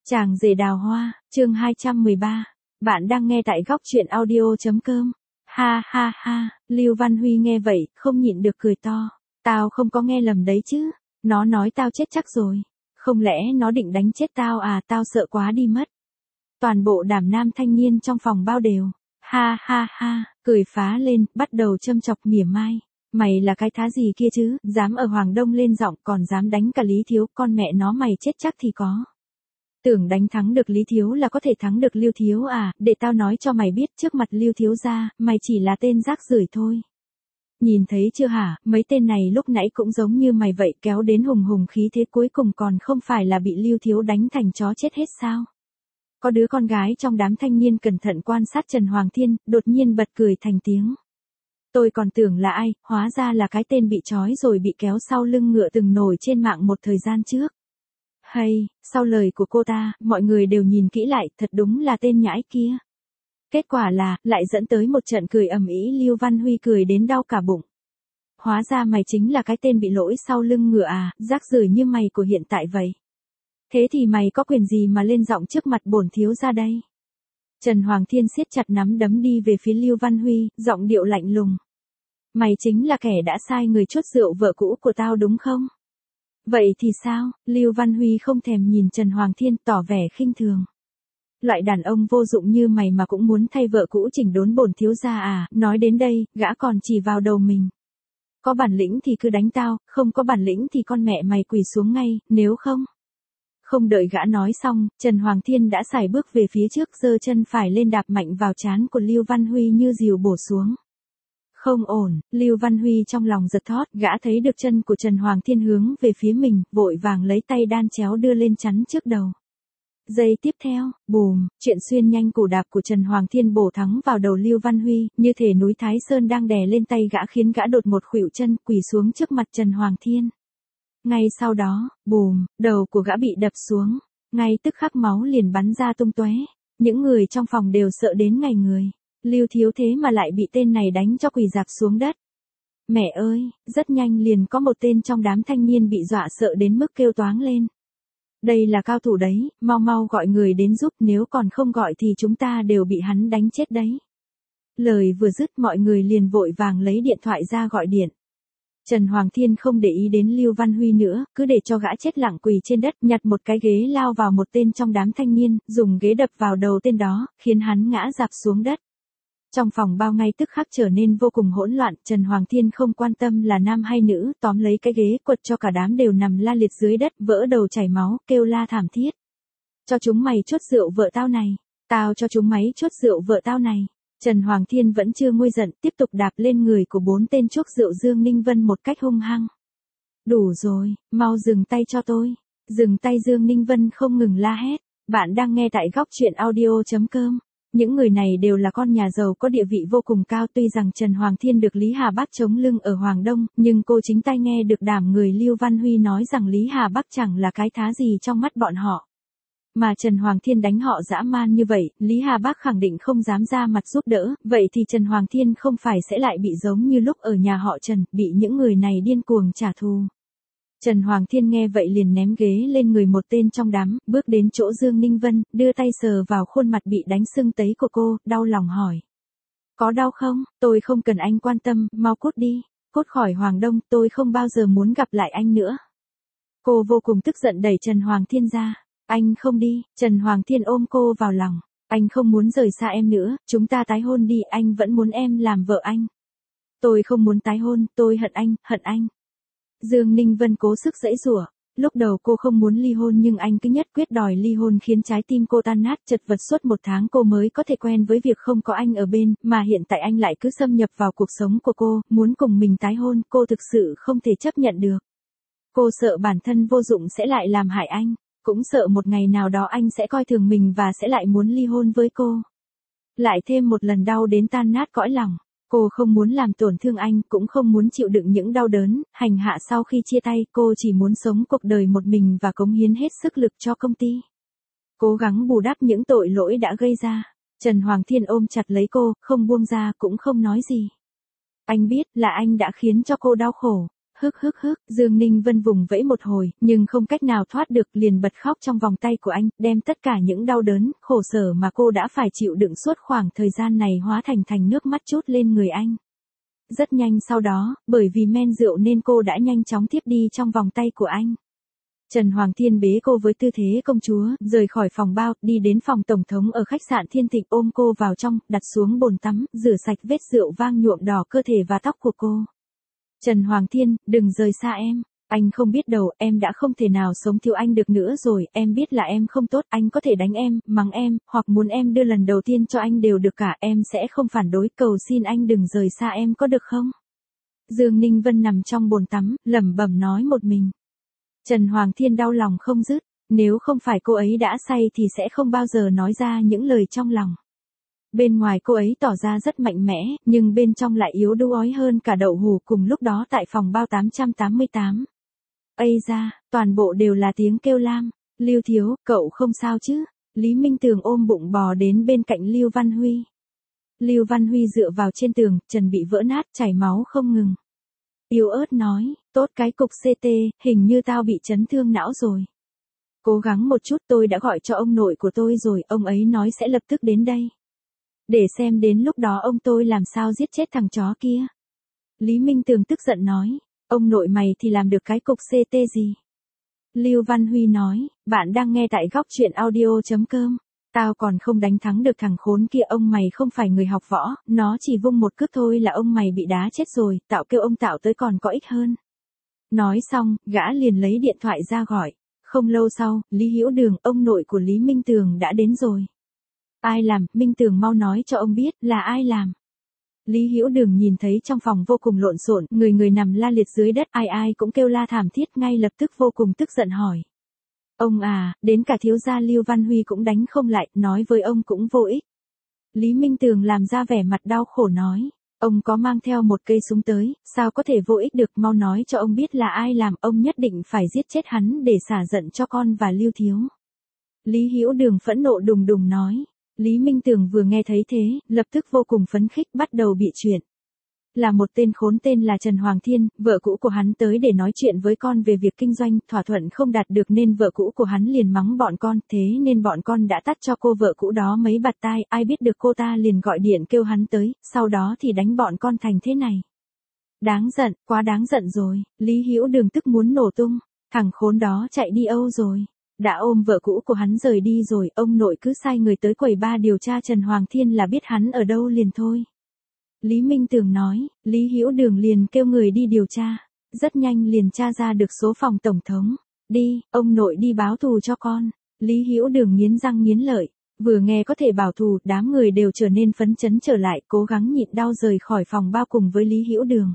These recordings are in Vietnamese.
Chàng rể đào hoa, chương 213. Bạn đang nghe tại góc truyện audio.com. Ha ha ha, Lưu Văn Huy nghe vậy, không nhịn được cười to. Tao không có nghe lầm đấy chứ. Nó nói tao chết chắc rồi. Không lẽ nó định đánh chết tao à, tao sợ quá đi mất. Toàn bộ đám nam thanh niên trong phòng bao đều. Ha ha ha, cười phá lên, bắt đầu châm chọc mỉa mai. Mày là cái thá gì kia chứ, dám ở Hoàng Đông lên giọng còn dám đánh cả Lý Thiếu, con mẹ nó mày chết chắc thì có. Tưởng đánh thắng được Lý Thiếu là có thể thắng được Lưu Thiếu à, để tao nói cho mày biết trước mặt Lưu Thiếu gia, mày chỉ là tên rác rưởi thôi. Nhìn thấy chưa hả, mấy tên này lúc nãy cũng giống như mày vậy, kéo đến hùng hùng khí thế cuối cùng còn không phải là bị Lưu Thiếu đánh thành chó chết hết sao. Có đứa con gái trong đám thanh niên cẩn thận quan sát Trần Hoàng Thiên, đột nhiên bật cười thành tiếng. Tôi còn tưởng là ai, hóa ra là cái tên bị trói rồi bị kéo sau lưng ngựa từng nổi trên mạng một thời gian trước. Hay, sau lời của cô ta, mọi người đều nhìn kỹ lại, thật đúng là tên nhãi kia. Kết quả là, lại dẫn tới một trận cười ầm ĩ, Lưu Văn Huy cười đến đau cả bụng. Hóa ra mày chính là cái tên bị lỗi sau lưng ngựa à, rác rưởi như mày của hiện tại vậy. Thế thì mày có quyền gì mà lên giọng trước mặt bổn thiếu gia đây? Trần Hoàng Thiên siết chặt nắm đấm đi về phía Lưu Văn Huy, giọng điệu lạnh lùng. Mày chính là kẻ đã sai người chốt rượu vợ cũ của tao đúng không? Vậy thì sao? Lưu Văn Huy không thèm nhìn Trần Hoàng Thiên, tỏ vẻ khinh thường. Loại đàn ông vô dụng như mày mà cũng muốn thay vợ cũ chỉnh đốn bổn thiếu gia à, nói đến đây, gã còn chỉ vào đầu mình. Có bản lĩnh thì cứ đánh tao, không có bản lĩnh thì con mẹ mày quỳ xuống ngay, nếu không. Không đợi gã nói xong, Trần Hoàng Thiên đã sải bước về phía trước, giơ chân phải lên đạp mạnh vào trán của Lưu Văn Huy như diều bổ xuống. Không ổn, Lưu Văn Huy trong lòng giật thót, gã thấy được chân của Trần Hoàng Thiên hướng về phía mình, vội vàng lấy tay đan chéo đưa lên chắn trước đầu. Giây tiếp theo, bùm, chuyện xuyên nhanh củ đạp của Trần Hoàng Thiên bổ thẳng vào đầu Lưu Văn Huy, như thể núi Thái Sơn đang đè lên tay gã khiến gã đột một khuỵu chân, quỳ xuống trước mặt Trần Hoàng Thiên. Ngay sau đó, bùm, đầu của gã bị đập xuống, ngay tức khắc máu liền bắn ra tung tóe. Những người trong phòng đều sợ đến ngây người. Lưu Thiếu thế mà lại bị tên này đánh cho quỳ rạp xuống đất. Mẹ ơi, rất nhanh liền có một tên trong đám thanh niên bị dọa sợ đến mức kêu toáng lên. Đây là cao thủ đấy, mau mau gọi người đến giúp, nếu còn không gọi thì chúng ta đều bị hắn đánh chết đấy. Lời vừa dứt mọi người liền vội vàng lấy điện thoại ra gọi điện. Trần Hoàng Thiên không để ý đến Lưu Văn Huy nữa, cứ để cho gã chết lặng quỳ trên đất, nhặt một cái ghế lao vào một tên trong đám thanh niên, dùng ghế đập vào đầu tên đó, khiến hắn ngã rạp xuống đất. Trong phòng bao ngay tức khắc trở nên vô cùng hỗn loạn, Trần Hoàng Thiên không quan tâm là nam hay nữ, tóm lấy cái ghế quật cho cả đám đều nằm la liệt dưới đất, vỡ đầu chảy máu, kêu la thảm thiết. Cho chúng mày chốt rượu vợ tao này, tao cho chúng mày chốt rượu vợ tao này. Trần Hoàng Thiên vẫn chưa nguôi giận, tiếp tục đạp lên người của 4 tên chuốc rượu Dương Ninh Vân một cách hung hăng. Đủ rồi, mau dừng tay cho tôi. Dừng tay, Dương Ninh Vân không ngừng la hét. Bạn đang nghe tại góc truyện audio.com. Những người này đều là con nhà giàu có địa vị vô cùng cao, tuy rằng Trần Hoàng Thiên được Lý Hà Bắc chống lưng ở Hoàng Đông, nhưng cô chính tay nghe được đám người Lưu Văn Huy nói rằng Lý Hà Bắc chẳng là cái thá gì trong mắt bọn họ. Mà Trần Hoàng Thiên đánh họ dã man như vậy, Lý Hà Bắc khẳng định không dám ra mặt giúp đỡ, vậy thì Trần Hoàng Thiên không phải sẽ lại bị giống như lúc ở nhà họ Trần, bị những người này điên cuồng trả thù. Trần Hoàng Thiên nghe vậy liền ném ghế lên người một tên trong đám, bước đến chỗ Dương Ninh Vân, đưa tay sờ vào khuôn mặt bị đánh sưng tấy của cô, đau lòng hỏi. Có đau không? Tôi không cần anh quan tâm, mau cút đi, cút khỏi Hoàng Đông, tôi không bao giờ muốn gặp lại anh nữa. Cô vô cùng tức giận đẩy Trần Hoàng Thiên ra. Anh không đi, Trần Hoàng Thiên ôm cô vào lòng. Anh không muốn rời xa em nữa, chúng ta tái hôn đi, anh vẫn muốn em làm vợ anh. Tôi không muốn tái hôn, tôi hận anh, hận anh. Dương Ninh Vân cố sức giãy giụa. Lúc đầu cô không muốn ly hôn nhưng anh cứ nhất quyết đòi ly hôn khiến trái tim cô tan nát, chật vật suốt 1 tháng cô mới có thể quen với việc không có anh ở bên, mà hiện tại anh lại cứ xâm nhập vào cuộc sống của cô, muốn cùng mình tái hôn, cô thực sự không thể chấp nhận được. Cô sợ bản thân vô dụng sẽ lại làm hại anh, cũng sợ một ngày nào đó anh sẽ coi thường mình và sẽ lại muốn ly hôn với cô. Lại thêm một lần đau đến tan nát cõi lòng. Cô không muốn làm tổn thương anh, cũng không muốn chịu đựng những đau đớn, hành hạ sau khi chia tay, cô chỉ muốn sống cuộc đời một mình và cống hiến hết sức lực cho công ty. Cố gắng bù đắp những tội lỗi đã gây ra. Trần Hoàng Thiên ôm chặt lấy cô, không buông ra, cũng không nói gì. Anh biết là anh đã khiến cho cô đau khổ. Dương Ninh Vân vùng vẫy một hồi, nhưng không cách nào thoát được, liền bật khóc trong vòng tay của anh, đem tất cả những đau đớn, khổ sở mà cô đã phải chịu đựng suốt khoảng thời gian này hóa thành nước mắt trút lên người anh. Rất nhanh sau đó, bởi vì men rượu nên cô đã nhanh chóng tiếp đi trong vòng tay của anh. Trần Hoàng Thiên bế cô với tư thế công chúa, rời khỏi phòng bao, đi đến phòng tổng thống ở khách sạn Thiên Thịnh, ôm cô vào trong, đặt xuống bồn tắm, rửa sạch vết rượu vang nhuộm đỏ cơ thể và tóc của cô. Trần Hoàng Thiên, đừng rời xa em. Anh không biết đâu, em đã không thể nào sống thiếu anh được nữa rồi, em biết là em không tốt, anh có thể đánh em, mắng em, hoặc muốn em đưa lần đầu tiên cho anh đều được cả, em sẽ không phản đối, cầu xin anh đừng rời xa em có được không? Dương Ninh Vân nằm trong bồn tắm, lẩm bẩm nói một mình. Trần Hoàng Thiên đau lòng không dứt, nếu không phải cô ấy đã say thì sẽ không bao giờ nói ra những lời trong lòng. Bên ngoài cô ấy tỏ ra rất mạnh mẽ, nhưng bên trong lại yếu đuối hơn cả đậu hũ. Cùng lúc đó tại phòng bao 888. Ây da, toàn bộ đều là tiếng kêu lam. Lưu Thiếu, cậu không sao chứ? Lý Minh Tường ôm bụng bò đến bên cạnh Lưu Văn Huy. Lưu Văn Huy dựa vào trên tường, trần bị vỡ nát, chảy máu không ngừng. Yếu ớt nói, tốt cái cục CT, hình như tao bị chấn thương não rồi. Cố gắng một chút, tôi đã gọi cho ông nội của tôi rồi, ông ấy nói sẽ lập tức đến đây. Để xem đến lúc đó ông tôi làm sao giết chết thằng chó kia. Lý Minh Tường tức giận nói, ông nội mày thì làm được cái cục CT gì? Lưu Văn Huy nói, bạn đang nghe tại góc truyện audio.com. Tao còn không đánh thắng được thằng khốn kia, ông mày không phải người học võ, nó chỉ vung một cước thôi là ông mày bị đá chết rồi, Tạo kêu ông Tạo tới còn có ích hơn. Nói xong, gã liền lấy điện thoại ra gọi. Không lâu sau, Lý Hữu Đường, ông nội của Lý Minh Tường đã đến rồi. Ai làm, Minh Tường mau nói cho ông biết là ai làm. Lý Hữu Đường nhìn thấy trong phòng vô cùng lộn xộn, người nằm la liệt dưới đất, ai cũng kêu la thảm thiết, ngay lập tức vô cùng tức giận hỏi. Ông à, đến cả thiếu gia Lưu Văn Huy cũng đánh không lại, nói với ông cũng vô ích. Lý Minh Tường làm ra vẻ mặt đau khổ nói. Ông có mang theo một cây súng tới, sao có thể vô ích được, mau nói cho ông biết là ai làm, ông nhất định phải giết chết hắn để xả giận cho con và Lưu Thiếu. Lý Hữu Đường phẫn nộ đùng đùng nói. Lý Minh Tường vừa nghe thấy thế, lập tức vô cùng phấn khích, bắt đầu bị chuyện. Là một tên khốn tên là Trần Hoàng Thiên, vợ cũ của hắn tới để nói chuyện với con về việc kinh doanh, thỏa thuận không đạt được nên vợ cũ của hắn liền mắng bọn con, thế nên bọn con đã tát cho cô vợ cũ đó mấy bạt tai, ai biết được cô ta liền gọi điện kêu hắn tới, sau đó thì đánh bọn con thành thế này. Đáng giận, quá đáng giận rồi, Lý Hữu Đường tức muốn nổ tung, thằng khốn đó chạy đi Âu rồi. Đã ôm vợ cũ của hắn rời đi rồi, ông nội cứ sai người tới quầy ba điều tra Trần Hoàng Thiên là biết hắn ở đâu liền thôi. Lý Minh Tường nói, Lý Hữu Đường liền kêu người đi điều tra. Rất nhanh liền tra ra được số phòng tổng thống. Đi, ông nội đi báo thù cho con. Lý Hữu Đường nghiến răng nghiến lợi. Vừa nghe có thể bảo thù, đám người đều trở nên phấn chấn trở lại, cố gắng nhịn đau rời khỏi phòng bao cùng với Lý Hữu Đường.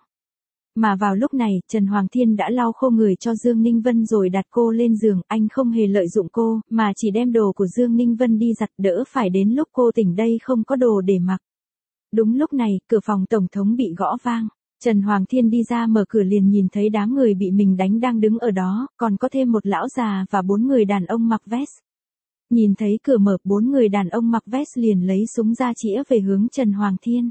Mà vào lúc này, Trần Hoàng Thiên đã lau khô người cho Dương Ninh Vân rồi đặt cô lên giường, anh không hề lợi dụng cô, mà chỉ đem đồ của Dương Ninh Vân đi giặt, đỡ phải đến lúc cô tỉnh đây không có đồ để mặc. Đúng lúc này, cửa phòng tổng thống bị gõ vang. Trần Hoàng Thiên đi ra mở cửa liền nhìn thấy đám người bị mình đánh đang đứng ở đó, còn có thêm một lão già và 4 người đàn ông mặc vest. Nhìn thấy cửa mở, 4 người đàn ông mặc vest liền lấy súng ra chĩa về hướng Trần Hoàng Thiên.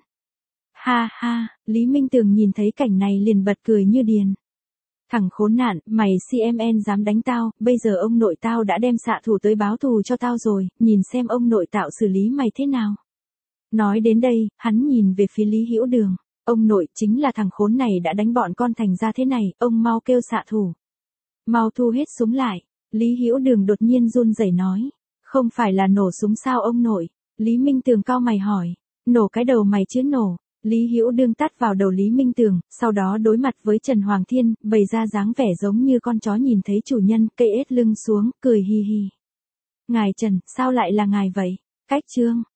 Ha ha, Lý Minh Tường nhìn thấy cảnh này liền bật cười như điên. Thằng khốn nạn, mày CMN dám đánh tao, bây giờ ông nội tao đã đem xạ thủ tới báo thù cho tao rồi, nhìn xem ông nội Tạo xử lý mày thế nào. Nói đến đây, hắn nhìn về phía Lý Hữu Đường. Ông nội, chính là thằng khốn này đã đánh bọn con thành ra thế này, ông mau kêu xạ thủ. Mau thu hết súng lại. Lý Hữu Đường đột nhiên run rẩy nói. Không phải là nổ súng sao ông nội? Lý Minh Tường cau mày hỏi. Nổ cái đầu mày chứ nổ. Lý Hữu Đường tát vào đầu Lý Minh Tường, sau đó đối mặt với Trần Hoàng Thiên, bày ra dáng vẻ giống như con chó nhìn thấy chủ nhân, cây ết lưng xuống, cười hi hi. Ngài Trần, sao lại là ngài vậy? Cách chương.